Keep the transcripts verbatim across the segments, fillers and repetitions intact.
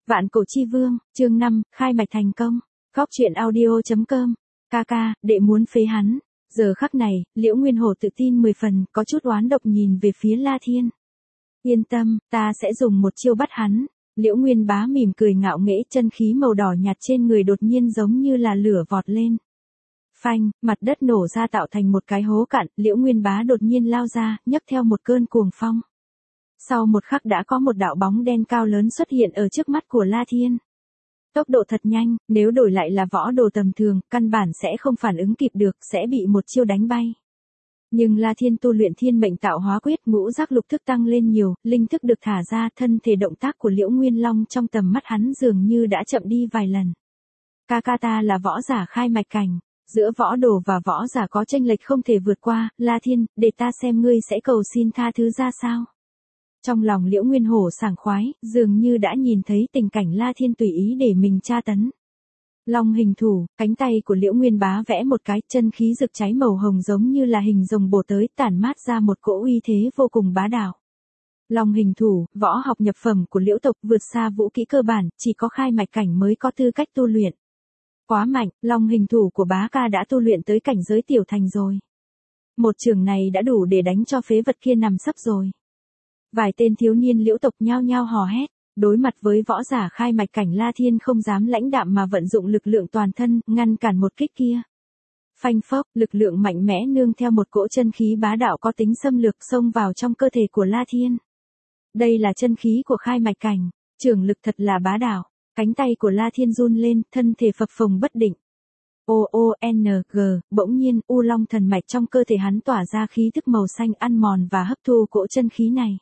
Vạn cổ chi vương, chương năm, khai mạch thành công. Góc truyện audio chấm com. Ca ca, đệ muốn phế hắn. Giờ khắc này, Liễu Nguyên Hổ tự tin mười phần, có chút oán độc nhìn về phía La Thiên. Yên tâm, ta sẽ dùng một chiêu bắt hắn. Liễu Nguyên Bá mỉm cười ngạo nghễ, chân khí màu đỏ nhạt trên người đột nhiên giống như là lửa vọt lên. Phanh, mặt đất nổ ra tạo thành một cái hố cạn, Liễu Nguyên Bá đột nhiên lao ra, nhấc theo một cơn cuồng phong. Sau một khắc đã có một đạo bóng đen cao lớn xuất hiện ở trước mắt của La Thiên. Tốc độ thật nhanh, nếu đổi lại là võ đồ tầm thường, căn bản sẽ không phản ứng kịp được, sẽ bị một chiêu đánh bay. Nhưng La Thiên tu luyện thiên mệnh tạo hóa quyết, ngũ giác lục thức tăng lên nhiều, linh thức được thả ra, thân thể động tác của Liễu Nguyên Long trong tầm mắt hắn dường như đã chậm đi vài lần. Ca ca ta là võ giả khai mạch cảnh, giữa võ đồ và võ giả có chênh lệch không thể vượt qua, La Thiên, để ta xem ngươi sẽ cầu xin tha thứ ra sao. Trong lòng Liễu Nguyên Hổ sảng khoái, dường như đã nhìn thấy tình cảnh La Thiên tùy ý để mình tra tấn. Long hình thủ, cánh tay của Liễu Nguyên Bá vẽ một cái, chân khí rực cháy màu hồng giống như là hình rồng bổ tới, tản mát ra một cỗ uy thế vô cùng bá đạo. Long hình thủ, võ học nhập phẩm của Liễu tộc, vượt xa vũ kỹ cơ bản, chỉ có khai mạch cảnh mới có tư cách tu luyện. Quá mạnh, Long hình thủ của bá ca đã tu luyện tới cảnh giới tiểu thành rồi. Một trường này đã đủ để đánh cho phế vật kia nằm sấp rồi. Vài tên thiếu niên Liễu tộc nhao nhao hò hét, đối mặt với võ giả khai mạch cảnh La Thiên không dám lãnh đạm mà vận dụng lực lượng toàn thân, ngăn cản một kích kia. Phanh phốc, lực lượng mạnh mẽ nương theo một cỗ chân khí bá đạo có tính xâm lược xông vào trong cơ thể của La Thiên. Đây là chân khí của khai mạch cảnh, trường lực thật là bá đạo, cánh tay của La Thiên run lên, thân thể phập phồng bất định. O O N G, bỗng nhiên, U Long thần mạch trong cơ thể hắn tỏa ra khí thức màu xanh ăn mòn và hấp thu cỗ chân khí này.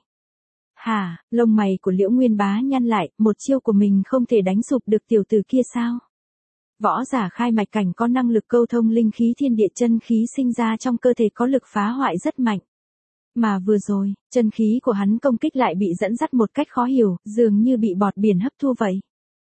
Hả, lông mày của Liễu Nguyên Bá nhăn lại, một chiêu của mình không thể đánh sụp được tiểu tử kia sao? Võ giả khai mạch cảnh có năng lực câu thông linh khí thiên địa, chân khí sinh ra trong cơ thể có lực phá hoại rất mạnh. Mà vừa rồi, chân khí của hắn công kích lại bị dẫn dắt một cách khó hiểu, dường như bị bọt biển hấp thu vậy.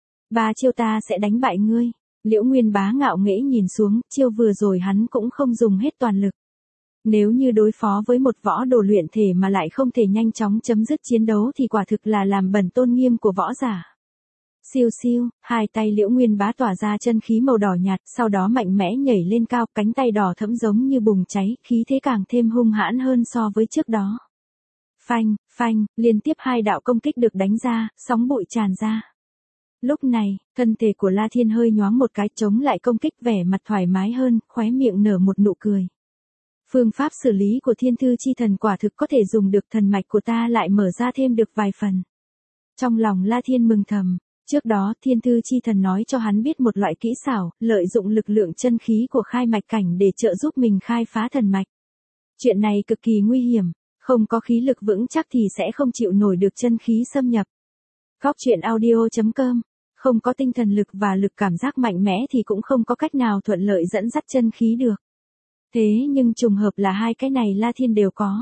Ba chiêu ta sẽ đánh bại ngươi. Liễu Nguyên Bá ngạo nghễ nhìn xuống, chiêu vừa rồi hắn cũng không dùng hết toàn lực. Nếu như đối phó với một võ đồ luyện thể mà lại không thể nhanh chóng chấm dứt chiến đấu thì quả thực là làm bẩn tôn nghiêm của võ giả. Siêu siêu, hai tay Liễu Nguyên Bá tỏa ra chân khí màu đỏ nhạt, sau đó mạnh mẽ nhảy lên cao, cánh tay đỏ thẫm giống như bùng cháy, khí thế càng thêm hung hãn hơn so với trước đó. Phanh, phanh, liên tiếp hai đạo công kích được đánh ra, sóng bụi tràn ra. Lúc này, thân thể của La Thiên hơi nhoáng một cái, chống lại công kích, vẻ mặt thoải mái hơn, khóe miệng nở một nụ cười. Phương pháp xử lý của Thiên Thư Chi Thần quả thực có thể dùng được, thần mạch của ta lại mở ra thêm được vài phần. Trong lòng La Thiên mừng thầm, trước đó Thiên Thư Chi Thần nói cho hắn biết một loại kỹ xảo, lợi dụng lực lượng chân khí của khai mạch cảnh để trợ giúp mình khai phá thần mạch. Chuyện này cực kỳ nguy hiểm, không có khí lực vững chắc thì sẽ không chịu nổi được chân khí xâm nhập. Góc truyện audio chấm com, không có tinh thần lực và lực cảm giác mạnh mẽ thì cũng không có cách nào thuận lợi dẫn dắt chân khí được. Thế nhưng trùng hợp là hai cái này La Thiên đều có.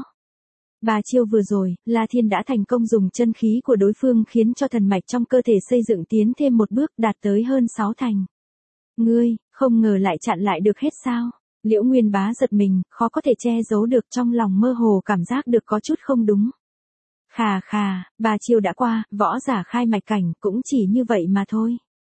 Ba chiêu vừa rồi, La Thiên đã thành công dùng chân khí của đối phương khiến cho thần mạch trong cơ thể xây dựng tiến thêm một bước, đạt tới hơn sáu thành. Ngươi, không ngờ lại chặn lại được hết sao? Liễu Nguyên Bá giật mình, khó có thể che giấu được, trong lòng mơ hồ cảm giác được có chút không đúng. Khà khà, ba chiêu đã qua, võ giả khai mạch cảnh cũng chỉ như vậy mà thôi.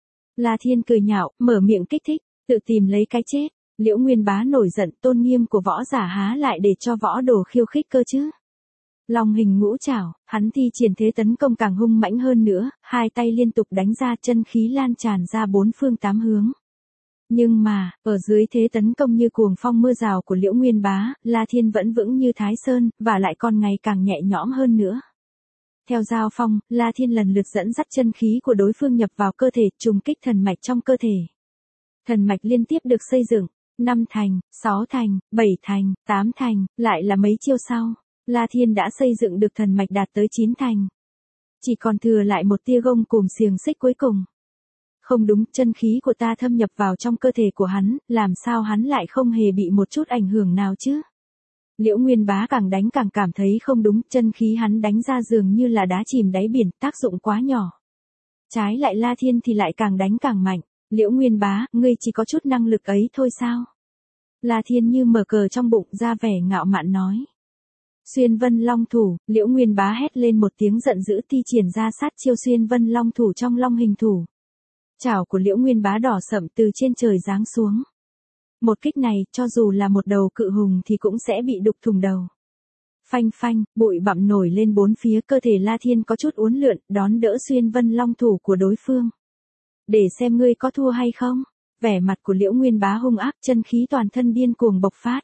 La Thiên cười nhạo, mở miệng kích thích, tự tìm lấy cái chết. Liễu Nguyên Bá nổi giận, tôn nghiêm của võ giả há lại để cho võ đồ khiêu khích cơ chứ. Long hình ngũ trảo, hắn thi triển thế tấn công càng hung mãnh hơn nữa, hai tay liên tục đánh ra, chân khí lan tràn ra bốn phương tám hướng. Nhưng mà, ở dưới thế tấn công như cuồng phong mưa rào của Liễu Nguyên Bá, La Thiên vẫn vững như Thái Sơn, và lại còn ngày càng nhẹ nhõm hơn nữa. Theo giao phong, La Thiên lần lượt dẫn dắt chân khí của đối phương nhập vào cơ thể, trùng kích thần mạch trong cơ thể. Thần mạch liên tiếp được xây dựng, năm thành, sáu thành, bảy thành, tám thành, lại là mấy chiêu sau, La Thiên đã xây dựng được thần mạch đạt tới chín thành. Chỉ còn thừa lại một tia gông cùm xiềng xích cuối cùng. Không đúng, chân khí của ta thâm nhập vào trong cơ thể của hắn, làm sao hắn lại không hề bị một chút ảnh hưởng nào chứ? Liễu Nguyên Bá càng đánh càng cảm thấy không đúng, chân khí hắn đánh ra dường như là đá chìm đáy biển, tác dụng quá nhỏ. Trái lại La Thiên thì lại càng đánh càng mạnh. Liễu Nguyên Bá, ngươi chỉ có chút năng lực ấy thôi sao? La Thiên như mở cờ trong bụng ra vẻ ngạo mạn nói. Xuyên Vân Long thủ, Liễu Nguyên Bá hét lên một tiếng giận dữ thi triển ra sát chiêu Xuyên Vân Long thủ trong long hình thủ. Chảo của Liễu Nguyên Bá đỏ sậm từ trên trời giáng xuống. Một kích này, cho dù là một đầu cự hùng thì cũng sẽ bị đục thủng đầu. Phanh phanh, bụi bặm nổi lên bốn phía, cơ thể La Thiên có chút uốn lượn, đón đỡ Xuyên Vân Long thủ của đối phương. Để xem ngươi có thua hay không. Vẻ mặt của Liễu Nguyên Bá hung ác, chân khí toàn thân điên cuồng bộc phát.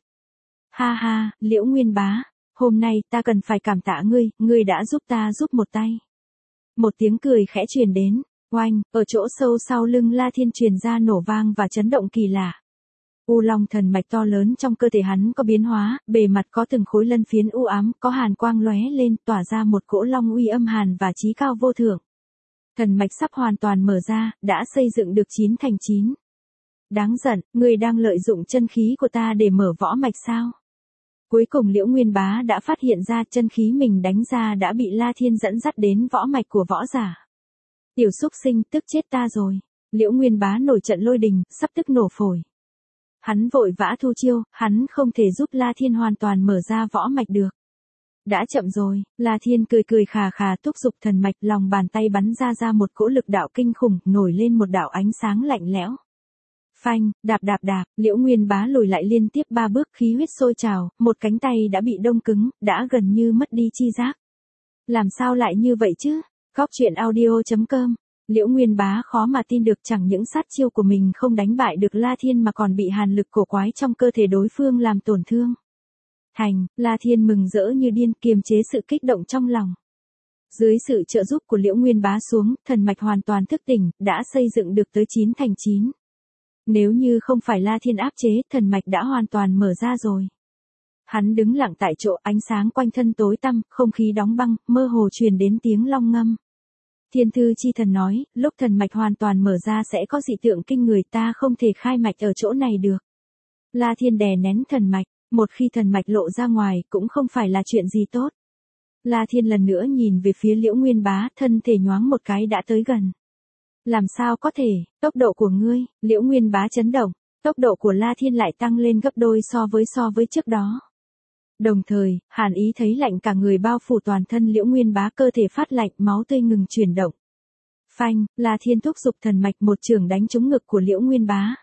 Ha ha, Liễu Nguyên Bá, hôm nay ta cần phải cảm tạ ngươi, ngươi đã giúp ta giúp một tay. Một tiếng cười khẽ truyền đến, oanh, ở chỗ sâu sau lưng La Thiên truyền ra nổ vang và chấn động kỳ lạ. U Long thần mạch to lớn trong cơ thể hắn có biến hóa, bề mặt có từng khối lân phiến u ám, có hàn quang lóe lên, tỏa ra một cỗ long uy âm hàn và chí cao vô thượng. Thần mạch sắp hoàn toàn mở ra, đã xây dựng được chín thành chín. Đáng giận, ngươi đang lợi dụng chân khí của ta để mở võ mạch sao? Cuối cùng Liễu Nguyên Bá đã phát hiện ra chân khí mình đánh ra đã bị La Thiên dẫn dắt đến võ mạch của võ giả. Tiểu xúc sinh, tức chết ta rồi. Liễu Nguyên Bá nổi trận lôi đình, sắp tức nổ phổi. Hắn vội vã thu chiêu, hắn không thể giúp La Thiên hoàn toàn mở ra võ mạch được. Đã chậm rồi, La Thiên cười cười khà khà thúc giục thần mạch, lòng bàn tay bắn ra ra một cỗ lực đạo kinh khủng, nổi lên một đạo ánh sáng lạnh lẽo. Phanh, đạp đạp đạp, Liễu Nguyên Bá lùi lại liên tiếp ba bước, khí huyết sôi trào, một cánh tay đã bị đông cứng, đã gần như mất đi chi giác. Làm sao lại như vậy chứ? Góc truyện audio chấm com. Liễu Nguyên Bá khó mà tin được, chẳng những sát chiêu của mình không đánh bại được La Thiên mà còn bị hàn lực cổ quái trong cơ thể đối phương làm tổn thương. Thành, La Thiên mừng rỡ như điên, kiềm chế sự kích động trong lòng. Dưới sự trợ giúp của Liễu Nguyên Bá xuống, thần mạch hoàn toàn thức tỉnh, đã xây dựng được tới chín thành chín. Nếu như không phải La Thiên áp chế, thần mạch đã hoàn toàn mở ra rồi. Hắn đứng lặng tại chỗ, ánh sáng quanh thân tối tăm, không khí đóng băng, mơ hồ truyền đến tiếng long ngâm. Thiên Thư Chi Thần nói, lúc thần mạch hoàn toàn mở ra sẽ có dị tượng kinh người, ta không thể khai mạch ở chỗ này được. La Thiên đè nén thần mạch, một khi thần mạch lộ ra ngoài cũng không phải là chuyện gì tốt. La Thiên lần nữa nhìn về phía Liễu Nguyên Bá, thân thể nhoáng một cái đã tới gần. Làm sao có thể, tốc độ của ngươi, Liễu Nguyên Bá chấn động, tốc độ của La Thiên lại tăng lên gấp đôi so với so với trước đó. Đồng thời, hàn ý thấy lạnh cả người bao phủ toàn thân Liễu Nguyên Bá, cơ thể phát lạnh, máu tươi ngừng chuyển động. Phanh, La Thiên thúc giục thần mạch, một chưởng đánh trúng ngực của Liễu Nguyên Bá.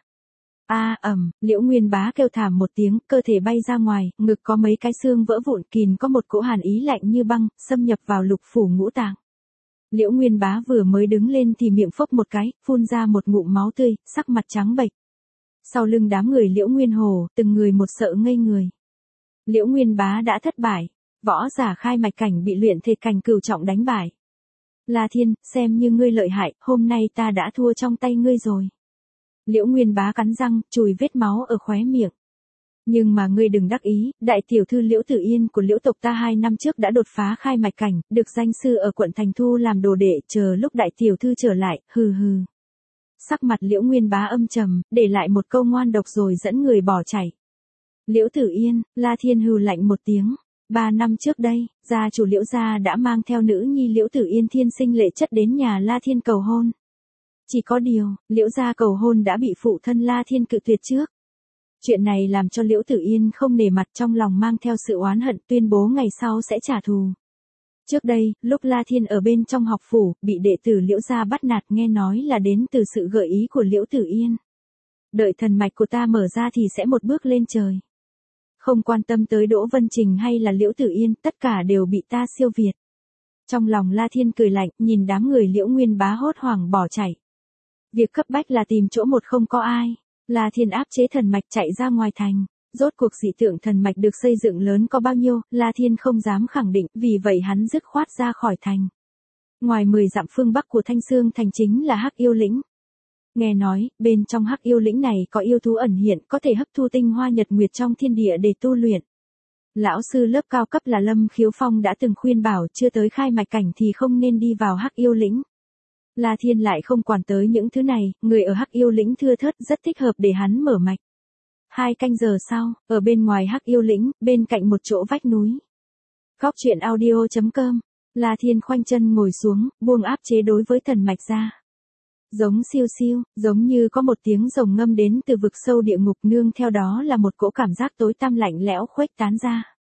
A ầm, Liễu Nguyên Bá kêu thảm một tiếng, cơ thể bay ra ngoài, ngực có mấy cái xương vỡ vụn, kìm có một cỗ hàn ý lạnh như băng, xâm nhập vào lục phủ ngũ tạng. Liễu Nguyên Bá vừa mới đứng lên thì miệng phốc một cái, phun ra một ngụm máu tươi, sắc mặt trắng bệch. Sau lưng đám người Liễu Nguyên Hồ, từng người một sợ ngây người. Liễu Nguyên Bá đã thất bại, võ giả khai mạch cảnh bị luyện thể cảnh cửu trọng đánh bại. La Thiên, xem như ngươi lợi hại, hôm nay ta đã thua trong tay ngươi rồi. Liễu Nguyên Bá cắn răng, chùi vết máu ở khóe miệng. Nhưng mà ngươi đừng đắc ý, đại tiểu thư Liễu Tử Yên của Liễu tộc ta hai năm trước đã đột phá khai mạch cảnh, được danh sư ở quận Thành thu làm đồ đệ, chờ lúc đại tiểu thư trở lại, hừ hừ. Sắc mặt Liễu Nguyên Bá âm trầm, để lại một câu ngoan độc rồi dẫn người bỏ chạy. Liễu Tử Yên, La Thiên hừ lạnh một tiếng. Ba năm trước đây, gia chủ Liễu gia đã mang theo nữ nhi Liễu Tử Yên thiên sinh lệ chất đến nhà La Thiên cầu hôn. Chỉ có điều, Liễu gia cầu hôn đã bị phụ thân La Thiên cự tuyệt trước. Chuyện này làm cho Liễu Tử Yên không nể mặt, trong lòng mang theo sự oán hận, tuyên bố ngày sau sẽ trả thù. Trước đây, lúc La Thiên ở bên trong học phủ, bị đệ tử Liễu gia bắt nạt, nghe nói là đến từ sự gợi ý của Liễu Tử Yên. Đợi thần mạch của ta mở ra thì sẽ một bước lên trời. Không quan tâm tới Đỗ Vân Trình hay là Liễu Tử Yên, tất cả đều bị ta siêu việt. Trong lòng La Thiên cười lạnh, nhìn đám người Liễu Nguyên Bá hốt hoảng bỏ chạy. Việc cấp bách là tìm chỗ một không có ai. La Thiên áp chế thần mạch chạy ra ngoài thành. Rốt cuộc dị tượng thần mạch được xây dựng lớn có bao nhiêu, La Thiên không dám khẳng định, vì vậy hắn dứt khoát ra khỏi thành. Ngoài mười dặm phương bắc của Thanh Xương thành chính là Hắc Yêu Lĩnh. Nghe nói, bên trong Hắc Yêu Lĩnh này có yêu thú ẩn hiện, có thể hấp thu tinh hoa nhật nguyệt trong thiên địa để tu luyện. Lão sư lớp cao cấp là Lâm Khiếu Phong đã từng khuyên bảo chưa tới khai mạch cảnh thì không nên đi vào Hắc Yêu Lĩnh. La Thiên lại không quản tới những thứ này, người ở Hắc Yêu Lĩnh thưa thớt, rất thích hợp để hắn mở mạch. Hai canh giờ sau, ở bên ngoài Hắc Yêu Lĩnh, bên cạnh một chỗ vách núi. Góc truyện audio chấm com, La Thiên khoanh chân ngồi xuống, buông áp chế đối với thần mạch ra. Giống siêu siêu, giống như có một tiếng rồng ngâm đến từ vực sâu địa ngục, nương theo đó là một cỗ cảm giác tối tăm lạnh lẽo khuếch tán ra.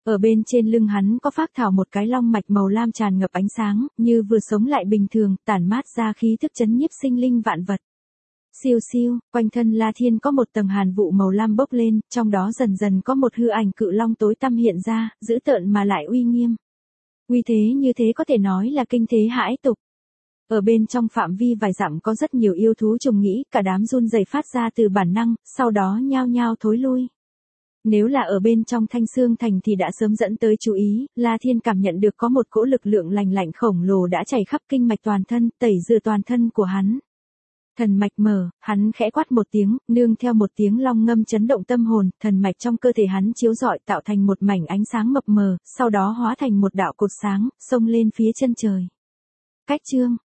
Ở bên trên lưng hắn có phác thảo một cái long mạch màu lam tràn ngập ánh sáng, như vừa sống lại bình thường, tản mát ra khí thức chấn nhiếp sinh linh vạn vật. Siêu siêu, quanh thân La Thiên có một tầng hàn vụ màu lam bốc lên, trong đó dần dần có một hư ảnh cự long tối tăm hiện ra, dữ tợn mà lại uy nghiêm. Uy thế như thế có thể nói là kinh thế hãi tục. Ở bên trong phạm vi vài dặm có rất nhiều yêu thú trùng nghĩ, cả đám run rẩy phát ra từ bản năng, sau đó nhao nhao thối lui. Nếu là ở bên trong Thanh Xương Thành thì đã sớm dẫn tới chú ý, La Thiên cảm nhận được có một cỗ lực lượng lành lạnh khổng lồ đã chảy khắp kinh mạch toàn thân, tẩy rửa toàn thân của hắn. Thần mạch mở, hắn khẽ quát một tiếng, nương theo một tiếng long ngâm chấn động tâm hồn, thần mạch trong cơ thể hắn chiếu rọi tạo thành một mảnh ánh sáng mập mờ, sau đó hóa thành một đạo cột sáng, xông lên phía chân trời. Cách chương